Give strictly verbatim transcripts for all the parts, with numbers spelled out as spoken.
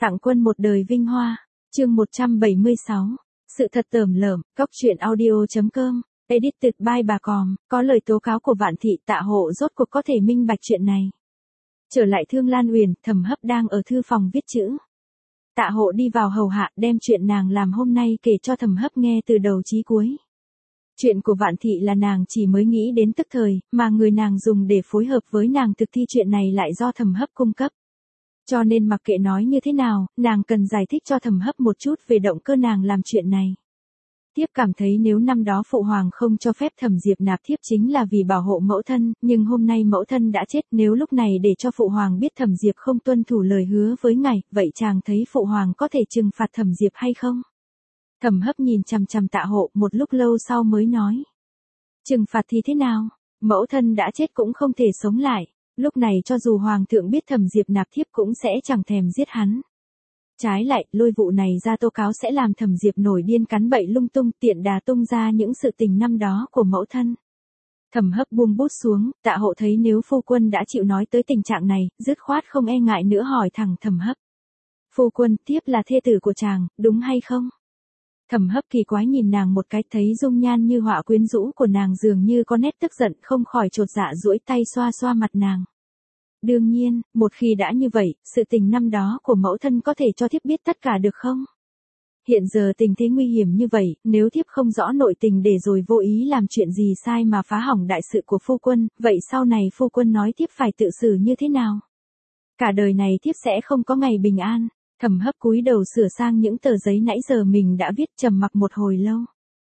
Tặng quân một đời vinh hoa. Chương một trăm bảy mươi sáu. Sự thật tởm lởm. Cóc truyện audio chấm com. Edited by bà Còm. Có lời tố cáo của Vạn Thị, Tạ Hộ rốt cuộc có thể minh bạch chuyện này. Trở lại Thương Lan Uyển, Thẩm Hấp đang ở thư phòng viết chữ. Tạ Hộ đi vào hầu hạ, đem chuyện nàng làm hôm nay kể cho Thẩm Hấp nghe từ đầu chí cuối. Chuyện của Vạn Thị là nàng chỉ mới nghĩ đến tức thời, mà người nàng dùng để phối hợp với nàng thực thi chuyện này lại do Thẩm Hấp cung cấp. Cho nên mặc kệ nói như thế nào, nàng cần giải thích cho Thẩm Hấp một chút về động cơ nàng làm chuyện này. Thiếp cảm thấy nếu năm đó Phụ Hoàng không cho phép Thẩm Diệp nạp thiếp chính là vì bảo hộ mẫu thân, nhưng hôm nay mẫu thân đã chết, nếu lúc này để cho Phụ Hoàng biết Thẩm Diệp không tuân thủ lời hứa với ngài, vậy chàng thấy Phụ Hoàng có thể trừng phạt Thẩm Diệp hay không? Thẩm Hấp nhìn chằm chằm Tạ Hộ một lúc lâu sau mới nói. Trừng phạt thì thế nào? Mẫu thân đã chết cũng không thể sống lại. Lúc này cho dù Hoàng thượng biết Thẩm Diệp nạp thiếp cũng sẽ chẳng thèm giết hắn. Trái lại, lôi vụ này ra tố cáo sẽ làm Thẩm Diệp nổi điên cắn bậy lung tung, tiện đà tung ra những sự tình năm đó của mẫu thân. Thẩm Hấp buông bút xuống, Tạ Hộ thấy nếu phu quân đã chịu nói tới tình trạng này, dứt khoát không e ngại nữa hỏi thẳng Thẩm Hấp. Phu quân, thiếp là thê tử của chàng, đúng hay không? Thẩm Hấp kỳ quái nhìn nàng một cái, thấy dung nhan như họa quyến rũ của nàng dường như có nét tức giận, không khỏi chột dạ duỗi tay xoa xoa mặt nàng. Đương nhiên, một khi đã như vậy, sự tình năm đó của mẫu thân có thể cho thiếp biết tất cả được không? Hiện giờ tình thế nguy hiểm như vậy, nếu thiếp không rõ nội tình để rồi vô ý làm chuyện gì sai mà phá hỏng đại sự của phu quân, vậy sau này phu quân nói thiếp phải tự xử như thế nào? Cả đời này thiếp sẽ không có ngày bình an. Thẩm Hấp cúi đầu sửa sang những tờ giấy nãy giờ mình đã viết, trầm mặc một hồi lâu.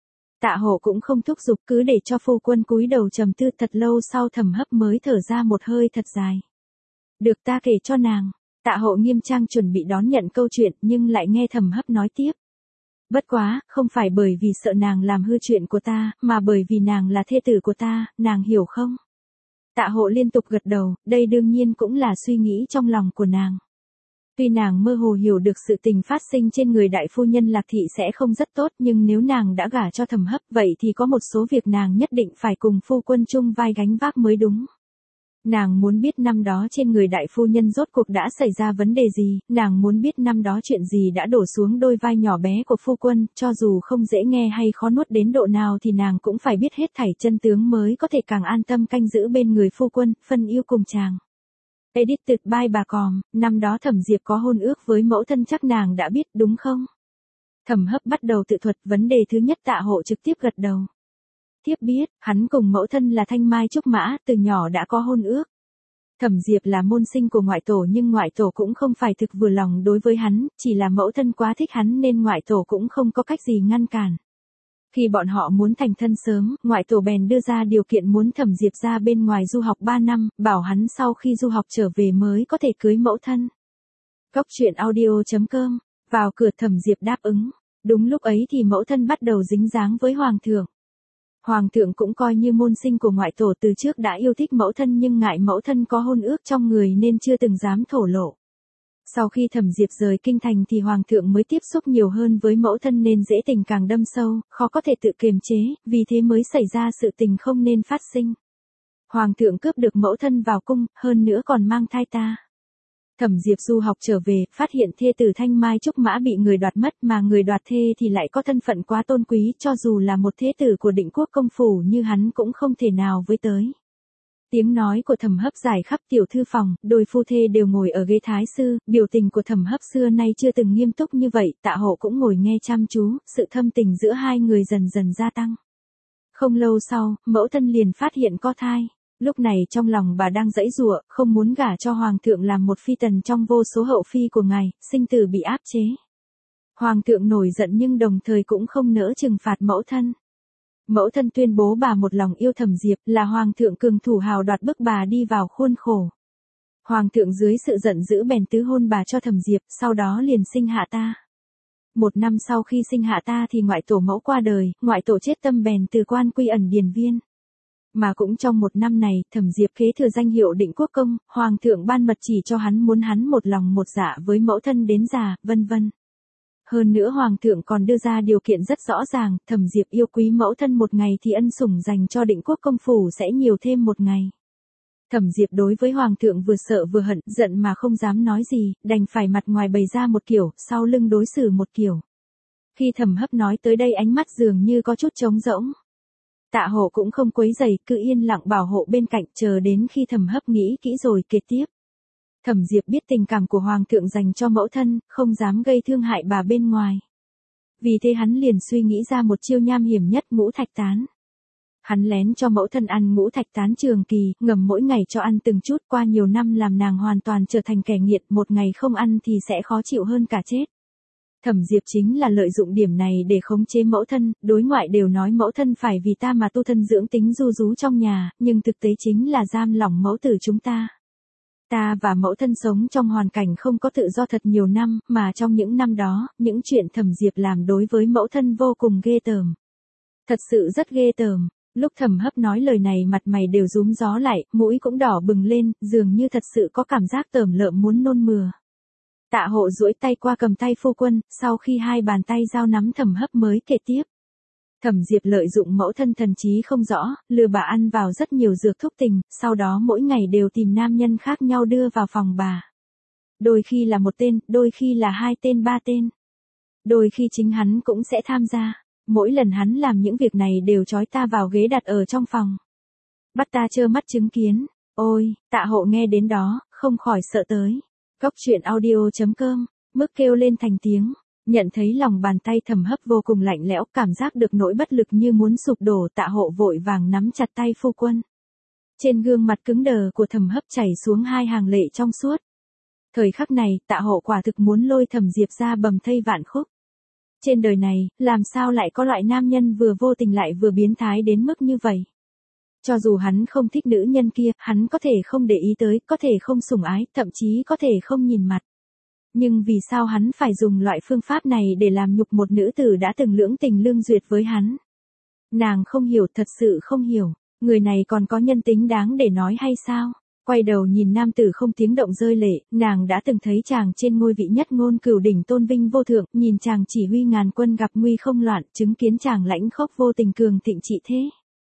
Tạ Hộ cũng không thúc giục, cứ để cho phu quân cúi đầu trầm tư. Thật lâu sau Thẩm Hấp mới thở ra một hơi thật dài. Được, ta kể cho nàng. Tạ Hộ nghiêm trang chuẩn bị đón nhận câu chuyện, nhưng lại nghe Thẩm Hấp nói tiếp. Bất quá, không phải bởi vì sợ nàng làm hư chuyện của ta, mà bởi vì nàng là thê tử của ta, nàng hiểu không? Tạ Hộ liên tục gật đầu, đây đương nhiên cũng là suy nghĩ trong lòng của nàng. Tuy nàng mơ hồ hiểu được sự tình phát sinh trên người đại phu nhân Lạc Thị sẽ không rất tốt, nhưng nếu nàng đã gả cho Thẩm Hấp, vậy thì có một số việc nàng nhất định phải cùng phu quân chung vai gánh vác mới đúng. Nàng muốn biết năm đó trên người đại phu nhân rốt cuộc đã xảy ra vấn đề gì, nàng muốn biết năm đó chuyện gì đã đổ xuống đôi vai nhỏ bé của phu quân, cho dù không dễ nghe hay khó nuốt đến độ nào thì nàng cũng phải biết hết thảy chân tướng mới có thể càng an tâm canh giữ bên người phu quân, phân yêu cùng chàng. Edited by bà Còm. Năm đó Thẩm Diệp có hôn ước với mẫu thân chắc nàng đã biết đúng không? Thẩm Hấp bắt đầu tự thuật, vấn đề thứ nhất. Tạ Hộ trực tiếp gật đầu. Thiếp biết, hắn cùng mẫu thân là Thanh Mai Trúc Mã, từ nhỏ đã có hôn ước. Thẩm Diệp là môn sinh của ngoại tổ nhưng ngoại tổ cũng không phải thực vừa lòng đối với hắn, chỉ là mẫu thân quá thích hắn nên ngoại tổ cũng không có cách gì ngăn cản. Khi bọn họ muốn thành thân sớm, ngoại tổ bèn đưa ra điều kiện muốn Thẩm Diệp ra bên ngoài du học ba năm, bảo hắn sau khi du học trở về mới có thể cưới mẫu thân. Cóc truyện audio chấm com. Vào cửa Thẩm Diệp đáp ứng. Đúng lúc ấy thì mẫu thân bắt đầu dính dáng với Hoàng thượng. Hoàng thượng cũng coi như môn sinh của ngoại tổ, từ trước đã yêu thích mẫu thân nhưng ngại mẫu thân có hôn ước trong người nên chưa từng dám thổ lộ. Sau khi Thẩm Diệp rời kinh thành thì Hoàng thượng mới tiếp xúc nhiều hơn với mẫu thân nên dễ tình càng đâm sâu, khó có thể tự kiềm chế, vì thế mới xảy ra sự tình không nên phát sinh. Hoàng thượng cướp được mẫu thân vào cung, hơn nữa còn mang thai ta. Thẩm Diệp du học trở về, phát hiện thê tử Thanh Mai Trúc Mã bị người đoạt mất, mà người đoạt thê thì lại có thân phận quá tôn quý, cho dù là một thế tử của Định Quốc công phủ như hắn cũng không thể nào với tới. Tiếng nói của Thẩm Hấp giải khắp tiểu thư phòng, đôi phu thê đều ngồi ở ghế thái sư, biểu tình của Thẩm Hấp xưa nay chưa từng nghiêm túc như vậy, Tạ Hộ cũng ngồi nghe chăm chú, sự thâm tình giữa hai người dần dần gia tăng. Không lâu sau, mẫu thân liền phát hiện có thai. Lúc này trong lòng bà đang giãy giụa, không muốn gả cho Hoàng thượng làm một phi tần trong vô số hậu phi của ngài, sinh tử bị áp chế. Hoàng thượng nổi giận nhưng đồng thời cũng không nỡ trừng phạt mẫu thân. Mẫu thân tuyên bố bà một lòng yêu Thẩm Diệp, là Hoàng thượng cường thủ hào đoạt bức bà đi vào khuôn khổ. Hoàng thượng dưới sự giận dữ bèn tứ hôn bà cho Thẩm Diệp, sau đó liền sinh hạ ta. Một năm sau khi sinh hạ ta thì ngoại tổ mẫu qua đời, ngoại tổ chết tâm bèn từ quan quy ẩn điền viên. Mà cũng trong một năm này, Thẩm Diệp kế thừa danh hiệu Định Quốc công, Hoàng thượng ban mật chỉ cho hắn muốn hắn một lòng một dạ với mẫu thân đến già, vân vân. Hơn nữa Hoàng thượng còn đưa ra điều kiện rất rõ ràng, Thẩm Diệp yêu quý mẫu thân một ngày thì ân sủng dành cho Định Quốc công phủ sẽ nhiều thêm một ngày. Thẩm Diệp đối với Hoàng thượng vừa sợ vừa hận, giận mà không dám nói gì, đành phải mặt ngoài bày ra một kiểu, sau lưng đối xử một kiểu. Khi Thẩm Hấp nói tới đây ánh mắt dường như có chút trống rỗng. Tạ Hộ cũng không quấy rầy, cứ yên lặng bảo hộ bên cạnh chờ đến khi Thẩm Hấp nghĩ kỹ rồi kể tiếp. Thẩm Diệp biết tình cảm của Hoàng thượng dành cho mẫu thân, không dám gây thương hại bà bên ngoài. Vì thế hắn liền suy nghĩ ra một chiêu nham hiểm nhất, ngũ thạch tán. Hắn lén cho mẫu thân ăn ngũ thạch tán trường kỳ, ngầm mỗi ngày cho ăn từng chút, qua nhiều năm làm nàng hoàn toàn trở thành kẻ nghiện, một ngày không ăn thì sẽ khó chịu hơn cả chết. Thẩm Diệp chính là lợi dụng điểm này để khống chế mẫu thân, đối ngoại đều nói mẫu thân phải vì ta mà tu thân dưỡng tính ru rú trong nhà, nhưng thực tế chính là giam lỏng mẫu tử chúng ta. Ta và mẫu thân sống trong hoàn cảnh không có tự do thật nhiều năm, mà trong những năm đó, những chuyện Thẩm Diệp làm đối với mẫu thân vô cùng ghê tởm. Thật sự rất ghê tởm. Lúc Thẩm Hấp nói lời này mặt mày đều rúm gió lại, mũi cũng đỏ bừng lên, dường như thật sự có cảm giác tởm lợm muốn nôn mửa. Tạ Hộ duỗi tay qua cầm tay phu quân, sau khi hai bàn tay giao nắm Thẩm Hấp mới kể tiếp. Thẩm Diệp lợi dụng mẫu thân thần trí không rõ, lừa bà ăn vào rất nhiều dược thúc tình, sau đó mỗi ngày đều tìm nam nhân khác nhau đưa vào phòng bà. Đôi khi là một tên, đôi khi là hai tên ba tên. Đôi khi chính hắn cũng sẽ tham gia. Mỗi lần hắn làm những việc này đều trói ta vào ghế đặt ở trong phòng. Bắt ta trơ mắt chứng kiến. Ôi, Tạ Hộ nghe đến đó, không khỏi sợ tới. Góc truyện audio chấm com, mức kêu lên thành tiếng. Nhận thấy lòng bàn tay Thẩm Hấp vô cùng lạnh lẽo, cảm giác được nỗi bất lực như muốn sụp đổ, Tạ Hộ vội vàng nắm chặt tay phu quân. Trên gương mặt cứng đờ của Thẩm Hấp chảy xuống hai hàng lệ trong suốt. Thời khắc này, Tạ Hộ quả thực muốn lôi Thẩm Diệp ra bầm thây vạn khúc. Trên đời này, làm sao lại có loại nam nhân vừa vô tình lại vừa biến thái đến mức như vậy? Cho dù hắn không thích nữ nhân kia, hắn có thể không để ý tới, có thể không sủng ái, thậm chí có thể không nhìn mặt. Nhưng vì sao hắn phải dùng loại phương pháp này để làm nhục một nữ tử đã từng lưỡng tình lương duyệt với hắn? Nàng không hiểu, thật sự không hiểu. Người này còn có nhân tính đáng để nói hay sao? Quay đầu nhìn nam tử không tiếng động rơi lệ, nàng đã từng thấy chàng trên ngôi vị nhất ngôn cửu đỉnh tôn vinh vô thượng, nhìn chàng chỉ huy ngàn quân gặp nguy không loạn, chứng kiến chàng lãnh khốc vô tình cường thịnh trị thế.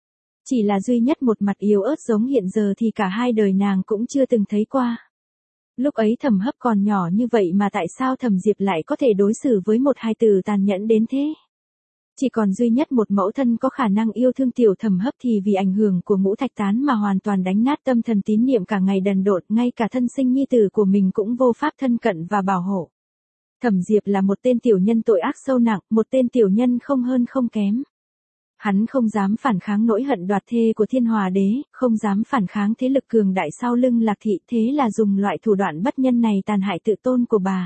Chỉ là duy nhất một mặt yếu ớt giống hiện giờ thì cả hai đời nàng cũng chưa từng thấy qua. Lúc ấy Thẩm Hấp còn nhỏ như vậy mà tại sao Thẩm Diệp lại có thể đối xử với một hài tử tàn nhẫn đến thế? Chỉ còn duy nhất một mẫu thân có khả năng yêu thương tiểu Thẩm Hấp thì vì ảnh hưởng của ngũ thạch tán mà hoàn toàn đánh nát tâm thần tín niệm cả ngày đần độn, ngay cả thân sinh nhi tử của mình cũng vô pháp thân cận và bảo hộ. Thẩm Diệp là một tên tiểu nhân tội ác sâu nặng, một tên tiểu nhân không hơn không kém. Hắn không dám phản kháng nỗi hận đoạt thê của Thiên Hòa Đế, không dám phản kháng thế lực cường đại sau lưng Lạc Thị, thế là dùng loại thủ đoạn bất nhân này tàn hại tự tôn của bà.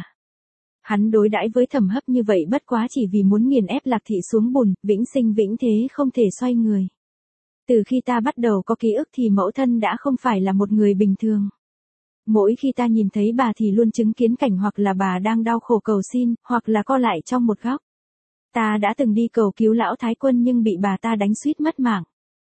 Hắn đối đãi với Thẩm Hấp như vậy bất quá chỉ vì muốn nghiền ép Lạc Thị xuống bùn, vĩnh sinh vĩnh thế không thể xoay người. Từ khi ta bắt đầu có ký ức thì mẫu thân đã không phải là một người bình thường. Mỗi khi ta nhìn thấy bà thì luôn chứng kiến cảnh hoặc là bà đang đau khổ cầu xin, hoặc là co lại trong một góc. Ta đã từng đi cầu cứu lão Thái Quân nhưng bị bà ta đánh suýt mất mạng.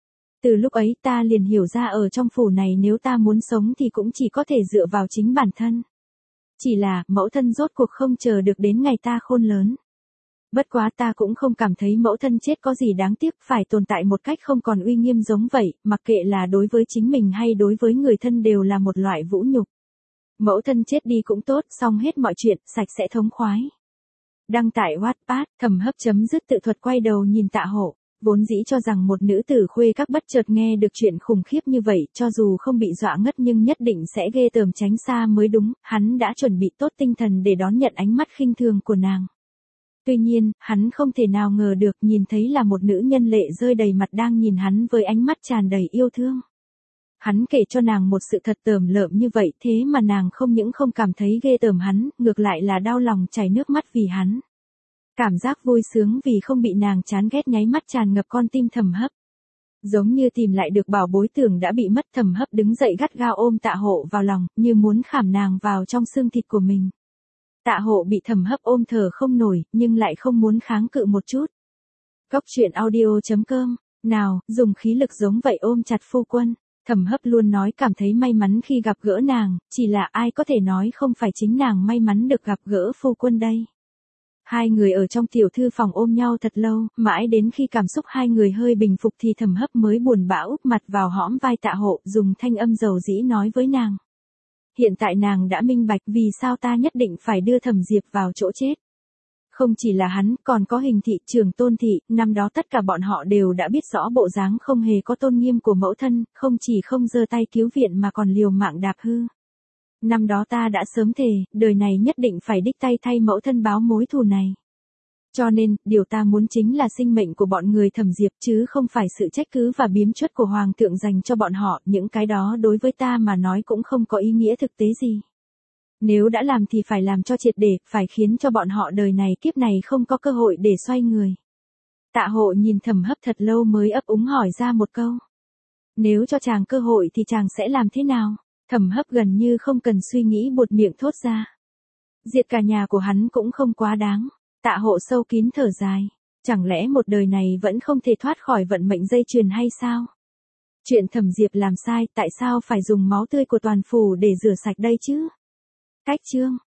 Từ lúc ấy ta liền hiểu ra ở trong phủ này nếu ta muốn sống thì cũng chỉ có thể dựa vào chính bản thân. Chỉ là, mẫu thân rốt cuộc không chờ được đến ngày ta khôn lớn. Bất quá ta cũng không cảm thấy mẫu thân chết có gì đáng tiếc, phải tồn tại một cách không còn uy nghiêm giống vậy, mặc kệ là đối với chính mình hay đối với người thân đều là một loại vũ nhục. Mẫu thân chết đi cũng tốt, xong hết mọi chuyện, sạch sẽ thống khoái. Đăng tải Wattpad, Thẩm Hấp chấm dứt tự thuật quay đầu nhìn Tạ Hộ, vốn dĩ cho rằng một nữ tử khuê các bất chợt nghe được chuyện khủng khiếp như vậy, cho dù không bị dọa ngất nhưng nhất định sẽ ghê tởm tránh xa mới đúng, hắn đã chuẩn bị tốt tinh thần để đón nhận ánh mắt khinh thường của nàng. Tuy nhiên, hắn không thể nào ngờ được nhìn thấy là một nữ nhân lệ rơi đầy mặt đang nhìn hắn với ánh mắt tràn đầy yêu thương. Hắn kể cho nàng một sự thật tởm lợm như vậy thế mà nàng không những không cảm thấy ghê tởm hắn, ngược lại là đau lòng chảy nước mắt vì hắn. Cảm giác vui sướng vì không bị nàng chán ghét nháy mắt tràn ngập con tim Thẩm Hấp. Giống như tìm lại được bảo bối tưởng đã bị mất, Thẩm Hấp đứng dậy gắt gao ôm Tạ Hộ vào lòng, như muốn khảm nàng vào trong xương thịt của mình. Tạ Hộ bị Thẩm Hấp ôm thở không nổi, nhưng lại không muốn kháng cự một chút. Góc truyện audio chấm com, nào, dùng khí lực giống vậy ôm chặt phu quân. Thẩm Hấp luôn nói cảm thấy may mắn khi gặp gỡ nàng, chỉ là ai có thể nói không phải chính nàng may mắn được gặp gỡ phu quân đây. Hai người ở trong tiểu thư phòng ôm nhau thật lâu, mãi đến khi cảm xúc hai người hơi bình phục thì Thẩm Hấp mới buồn bã úp mặt vào hõm vai Tạ Hộ, dùng thanh âm dầu dĩ nói với nàng. Hiện tại nàng đã minh bạch vì sao ta nhất định phải đưa Thẩm Diệp vào chỗ chết. Không chỉ là hắn, còn có Hình thị, Trường Tôn thị, năm đó tất cả bọn họ đều đã biết rõ bộ dáng không hề có tôn nghiêm của mẫu thân, không chỉ không giơ tay cứu viện mà còn liều mạng đạp hư. Năm đó ta đã sớm thề, đời này nhất định phải đích tay thay mẫu thân báo mối thù này. Cho nên, điều ta muốn chính là sinh mệnh của bọn người Thẩm Diệp chứ không phải sự trách cứ và biếm chuất của Hoàng thượng dành cho bọn họ, những cái đó đối với ta mà nói cũng không có ý nghĩa thực tế gì. Nếu đã làm thì phải làm cho triệt để, phải khiến cho bọn họ đời này kiếp này không có cơ hội để xoay người. Tạ Hộ nhìn Thẩm Hấp thật lâu mới ấp úng hỏi ra một câu. Nếu cho chàng cơ hội thì chàng sẽ làm thế nào? Thẩm Hấp gần như không cần suy nghĩ buột miệng thốt ra. Diệt cả nhà của hắn cũng không quá đáng. Tạ Hộ sâu kín thở dài. Chẳng lẽ một đời này vẫn không thể thoát khỏi vận mệnh dây chuyền hay sao? Chuyện Thẩm Diệp làm sai, tại sao phải dùng máu tươi của toàn phủ để rửa sạch đây chứ? Cách chương